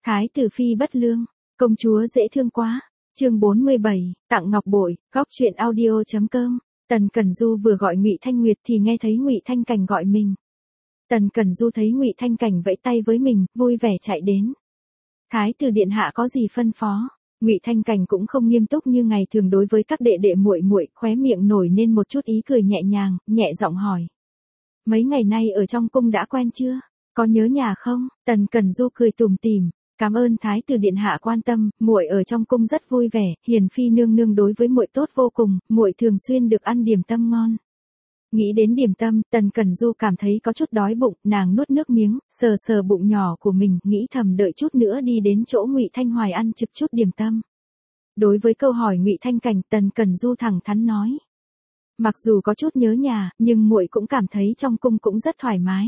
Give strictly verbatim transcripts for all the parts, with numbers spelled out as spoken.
Thái tử phi bất lương, công chúa dễ thương quá. Chương bốn mươi bảy, tặng ngọc bội, góc truyện audio chấm com. Tần Cẩn Du vừa gọi Ngụy Thanh Nguyệt thì nghe thấy Ngụy Thanh Cảnh gọi mình. Tần Cẩn Du thấy Ngụy Thanh Cảnh vẫy tay với mình, vui vẻ chạy đến. Thái tử điện hạ có gì phân phó? Ngụy Thanh Cảnh cũng không nghiêm túc như ngày thường đối với các đệ đệ muội muội, khóe miệng nổi lên một chút ý cười nhẹ nhàng, nhẹ giọng hỏi. Mấy ngày nay ở trong cung đã quen chưa? Có nhớ nhà không? Tần Cẩn Du cười tủm tỉm. Cảm ơn Thái tử điện hạ quan tâm, muội ở trong cung rất vui vẻ, hiền phi nương nương đối với muội tốt vô cùng, muội thường xuyên được ăn điểm tâm ngon. Nghĩ đến điểm tâm, Tần Cẩn Du cảm thấy có chút đói bụng, nàng nuốt nước miếng, sờ sờ bụng nhỏ của mình, nghĩ thầm đợi chút nữa đi đến chỗ Ngụy Thanh Hoài ăn trực chút điểm tâm. Đối với câu hỏi Ngụy Thanh Cảnh, Tần Cẩn Du thẳng thắn nói: mặc dù có chút nhớ nhà, nhưng muội cũng cảm thấy trong cung cũng rất thoải mái.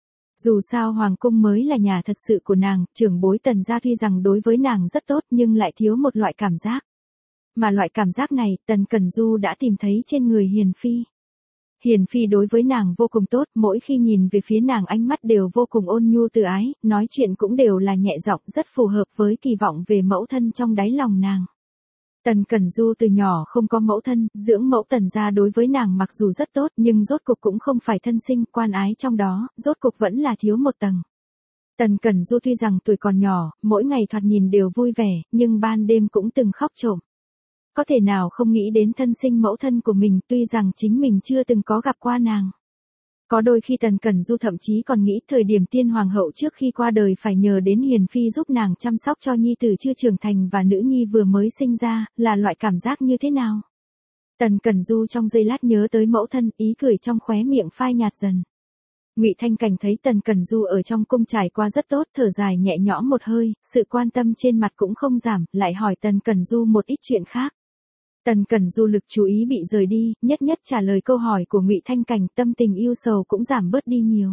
Dù sao hoàng cung mới là nhà thật sự của nàng, trưởng bối Tần gia tuy rằng đối với nàng rất tốt nhưng lại thiếu một loại cảm giác. Mà loại cảm giác này, Tần Cẩn Du đã tìm thấy trên người Hiền phi. Hiền phi đối với nàng vô cùng tốt, mỗi khi nhìn về phía nàng ánh mắt đều vô cùng ôn nhu từ ái, nói chuyện cũng đều là nhẹ giọng, rất phù hợp với kỳ vọng về mẫu thân trong đáy lòng nàng. Tần Cẩn Du từ nhỏ không có mẫu thân, dưỡng mẫu Tần gia đối với nàng mặc dù rất tốt nhưng rốt cục cũng không phải thân sinh, quan ái trong đó, rốt cục vẫn là thiếu một tầng. Tần Cẩn Du tuy rằng tuổi còn nhỏ, mỗi ngày thoạt nhìn đều vui vẻ, nhưng ban đêm cũng từng khóc trộm. Có thể nào không nghĩ đến thân sinh mẫu thân của mình, tuy rằng chính mình chưa từng có gặp qua nàng. Có đôi khi Tần Cẩn Du thậm chí còn nghĩ thời điểm tiên hoàng hậu trước khi qua đời phải nhờ đến Hiền phi giúp nàng chăm sóc cho nhi tử chưa trưởng thành và nữ nhi vừa mới sinh ra, là loại cảm giác như thế nào. Tần Cẩn Du trong giây lát nhớ tới mẫu thân, ý cười trong khóe miệng phai nhạt dần. Ngụy Thanh Cảnh thấy Tần Cẩn Du ở trong cung trải qua rất tốt, thở dài nhẹ nhõm một hơi, sự quan tâm trên mặt cũng không giảm, lại hỏi Tần Cẩn Du một ít chuyện khác. Tần Cẩn Du lực chú ý bị rời đi, nhất nhất trả lời câu hỏi của Ngụy Thanh Cảnh, tâm tình yêu sầu cũng giảm bớt đi nhiều.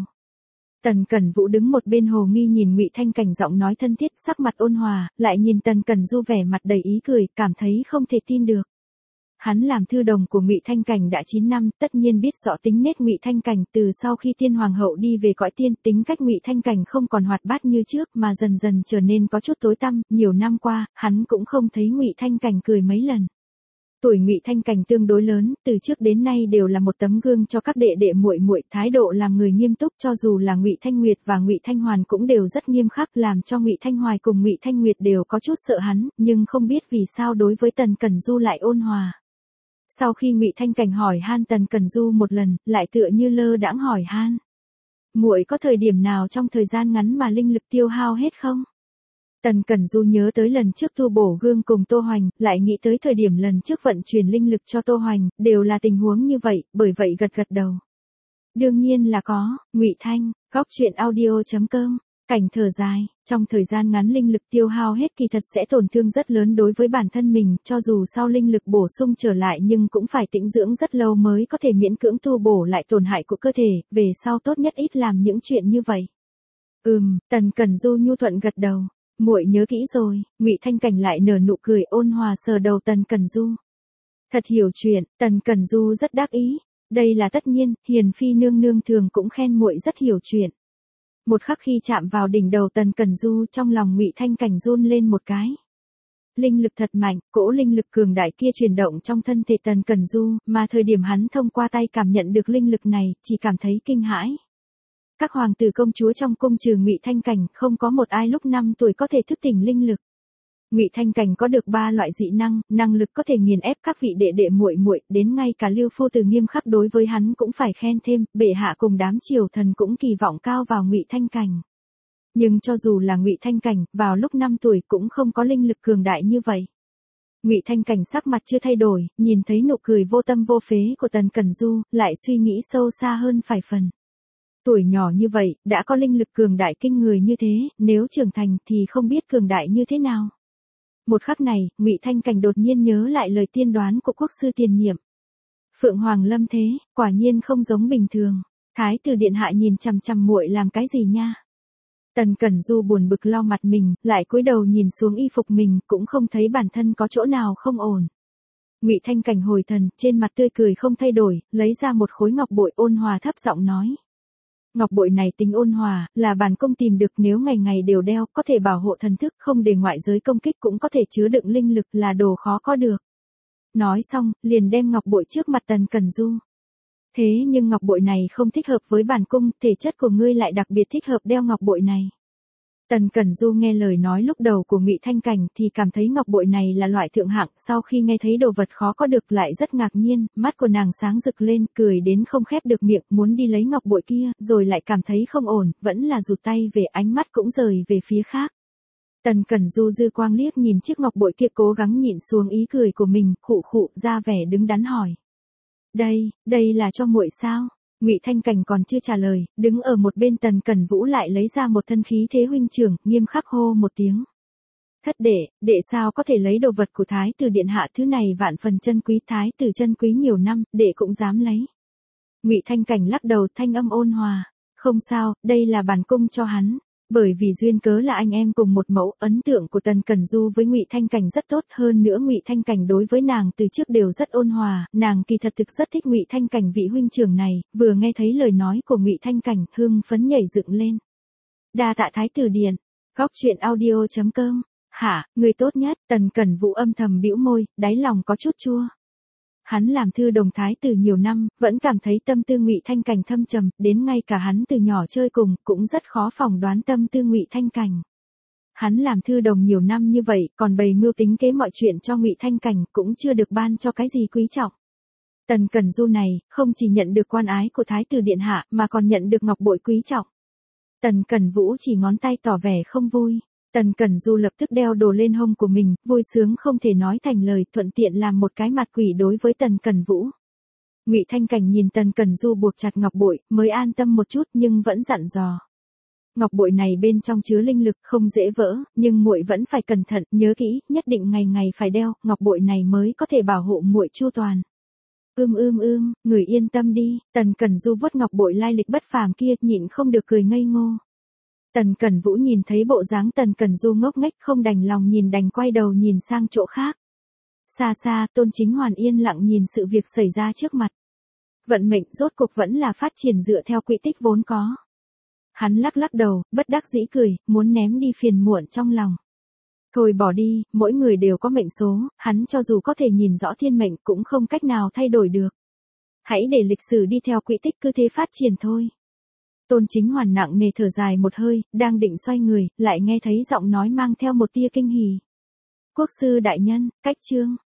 Tần Cẩn Vũ đứng một bên hồ nghi nhìn Ngụy Thanh Cảnh, giọng nói thân thiết, sắc mặt ôn hòa, lại nhìn Tần Cẩn Du vẻ mặt đầy ý cười, cảm thấy không thể tin được. Hắn làm thư đồng của Ngụy Thanh Cảnh đã chín năm, tất nhiên biết rõ tính nết Ngụy Thanh Cảnh, từ sau khi tiên hoàng hậu đi về cõi tiên, tính cách Ngụy Thanh Cảnh không còn hoạt bát như trước mà dần dần trở nên có chút tối tăm, nhiều năm qua, hắn cũng không thấy Ngụy Thanh Cảnh cười mấy lần. Tuổi Ngụy Thanh Cảnh tương đối lớn, từ trước đến nay đều là một tấm gương cho các đệ đệ muội muội, thái độ làm người nghiêm túc, cho dù là Ngụy Thanh Nguyệt và Ngụy Thanh Hoàn cũng đều rất nghiêm khắc, làm cho Ngụy Thanh Hoài cùng Ngụy Thanh Nguyệt đều có chút sợ hắn, nhưng không biết vì sao đối với Tần Cẩn Du lại ôn hòa. Sau khi Ngụy Thanh Cảnh hỏi han Tần Cẩn Du một lần, lại tựa như lơ đãng hỏi han: muội có thời điểm nào trong thời gian ngắn mà linh lực tiêu hao hết không? Tần Cẩn Du nhớ tới lần trước tu bổ gương cùng Tô Hoành, lại nghĩ tới thời điểm lần trước vận chuyển linh lực cho Tô Hoành, đều là tình huống như vậy, bởi vậy gật gật đầu. Đương nhiên là có. Ngụy Thanh, góc truyện audio chấm com. Cảnh thở dài, trong thời gian ngắn linh lực tiêu hao hết kỳ thật sẽ tổn thương rất lớn đối với bản thân mình, cho dù sau linh lực bổ sung trở lại nhưng cũng phải tĩnh dưỡng rất lâu mới có thể miễn cưỡng tu bổ lại tổn hại của cơ thể, về sau tốt nhất ít làm những chuyện như vậy. Ừm, Tần Cẩn Du nhu thuận gật đầu. Muội nhớ kỹ rồi. Ngụy Thanh Cảnh lại nở nụ cười ôn hòa sờ đầu Tần Cẩn Du. Thật hiểu chuyện. Tần Cẩn Du rất đắc ý. Đây là tất nhiên, Hiền phi nương nương thường cũng khen muội rất hiểu chuyện. Một khắc khi chạm vào đỉnh đầu Tần Cẩn Du, trong lòng Ngụy Thanh Cảnh run lên một cái. Linh lực thật mạnh, cỗ linh lực cường đại kia chuyển động trong thân thể Tần Cẩn Du, mà thời điểm hắn thông qua tay cảm nhận được linh lực này, chỉ cảm thấy kinh hãi. Các hoàng tử công chúa trong cung trừ Ngụy Thanh Cảnh, không có một ai lúc năm tuổi có thể thức tỉnh linh lực. Ngụy Thanh Cảnh có được ba loại dị năng, năng lực có thể nghiền ép các vị đệ đệ muội muội, đến ngay cả Lưu Phu Tử nghiêm khắc đối với hắn cũng phải khen thêm, bệ hạ cùng đám triều thần cũng kỳ vọng cao vào Ngụy Thanh Cảnh. Nhưng cho dù là Ngụy Thanh Cảnh, vào lúc năm tuổi cũng không có linh lực cường đại như vậy. Ngụy Thanh Cảnh sắc mặt chưa thay đổi, nhìn thấy nụ cười vô tâm vô phế của Tần Cẩn Du, lại suy nghĩ sâu xa hơn vài phần. Tuổi nhỏ như vậy, đã có linh lực cường đại kinh người như thế, nếu trưởng thành thì không biết cường đại như thế nào. Một khắc này, Ngụy Thanh Cảnh đột nhiên nhớ lại lời tiên đoán của quốc sư tiền nhiệm. Phượng Hoàng lâm thế, quả nhiên không giống bình thường. Thái tử điện hạ nhìn chằm chằm muội làm cái gì nha? Tần Cẩn Du buồn bực lau mặt mình, lại cúi đầu nhìn xuống y phục mình, cũng không thấy bản thân có chỗ nào không ổn. Ngụy Thanh Cảnh hồi thần, trên mặt tươi cười không thay đổi, lấy ra một khối ngọc bội ôn hòa thấp giọng nói. Ngọc bội này tính ôn hòa, là bản cung tìm được, nếu ngày ngày đều đeo, có thể bảo hộ thần thức, không để ngoại giới công kích, cũng có thể chứa đựng linh lực, là đồ khó có được. Nói xong, liền đem ngọc bội trước mặt Tần Cẩn Du. Thế nhưng ngọc bội này không thích hợp với bản cung, thể chất của ngươi lại đặc biệt thích hợp đeo ngọc bội này. Tần Cẩn Du nghe lời nói lúc đầu của Ngụy Thanh Cảnh thì cảm thấy ngọc bội này là loại thượng hạng, sau khi nghe thấy đồ vật khó có được lại rất ngạc nhiên, mắt của nàng sáng rực lên, cười đến không khép được miệng, muốn đi lấy ngọc bội kia, rồi lại cảm thấy không ổn, vẫn là rụt tay về, ánh mắt cũng rời về phía khác. Tần Cẩn Du dư quang liếc nhìn chiếc ngọc bội kia, cố gắng nhịn xuống ý cười của mình, khụ khụ ra vẻ đứng đắn hỏi. Đây, đây là cho muội sao? Ngụy Thanh Cảnh còn chưa trả lời, đứng ở một bên Tần Cẩn Vũ lại lấy ra một thân khí thế huynh trưởng, nghiêm khắc hô một tiếng. Thất đệ, đệ sao có thể lấy đồ vật của Thái tử điện hạ, thứ này vạn phần chân quý, Thái tử chân quý nhiều năm, đệ cũng dám lấy. Ngụy Thanh Cảnh lắc đầu, thanh âm ôn hòa. Không sao, đây là bản cung cho hắn. Bởi vì duyên cớ là anh em cùng một mẫu, ấn tượng của Tần Cẩn Du với Ngụy Thanh Cảnh rất tốt, hơn nữa Ngụy Thanh Cảnh đối với nàng từ trước đều rất ôn hòa, nàng kỳ thật thực rất thích Ngụy Thanh Cảnh vị huynh trưởng này, vừa nghe thấy lời nói của Ngụy Thanh Cảnh, hưng phấn nhảy dựng lên. Đa tạ Thái tử điện. Góc truyện audio chấm com. Hả, người tốt nhất, Tần Cẩn Vũ âm thầm bĩu môi, đáy lòng có chút chua. Hắn làm thư đồng thái tử nhiều năm, vẫn cảm thấy tâm tư Ngụy Thanh Cảnh thâm trầm, đến ngay cả hắn từ nhỏ chơi cùng, cũng rất khó phỏng đoán tâm tư Ngụy Thanh Cảnh. Hắn làm thư đồng nhiều năm như vậy, còn bày mưu tính kế mọi chuyện cho Ngụy Thanh Cảnh, cũng chưa được ban cho cái gì quý trọng. Tần Cẩn Du này, không chỉ nhận được quan ái của thái tử điện hạ, mà còn nhận được ngọc bội quý trọng. Tần Cẩn Vũ chỉ ngón tay tỏ vẻ không vui. Tần Cẩn Du lập tức đeo đồ lên hông của mình, vui sướng không thể nói thành lời, thuận tiện làm một cái mặt quỷ đối với Tần Cẩn Vũ. Ngụy Thanh Cảnh nhìn Tần Cẩn Du buộc chặt ngọc bội, mới an tâm một chút, nhưng vẫn dặn dò. Ngọc bội này bên trong chứa linh lực, không dễ vỡ, nhưng muội vẫn phải cẩn thận, nhớ kỹ, nhất định ngày ngày phải đeo, ngọc bội này mới có thể bảo hộ muội chu toàn. Ưm ưm ưm, người yên tâm đi. Tần Cẩn Du vuốt ngọc bội lai lịch bất phàm kia, nhịn không được cười ngây ngô. Tần Cẩn Vũ nhìn thấy bộ dáng Tần Cẩn Du ngốc nghếch, không đành lòng nhìn, đành quay đầu nhìn sang chỗ khác. Xa xa, Tôn Chính Hoàn yên lặng nhìn sự việc xảy ra trước mặt. Vận mệnh rốt cuộc vẫn là phát triển dựa theo quỹ tích vốn có. Hắn lắc lắc đầu, bất đắc dĩ cười, muốn ném đi phiền muộn trong lòng. Thôi bỏ đi, mỗi người đều có mệnh số, hắn cho dù có thể nhìn rõ thiên mệnh cũng không cách nào thay đổi được. Hãy để lịch sử đi theo quỹ tích cứ thế phát triển thôi. Tôn Chính Hoàn nặng nề thở dài một hơi, đang định xoay người, lại nghe thấy giọng nói mang theo một tia kinh hỉ. Quốc sư đại nhân, cách chương.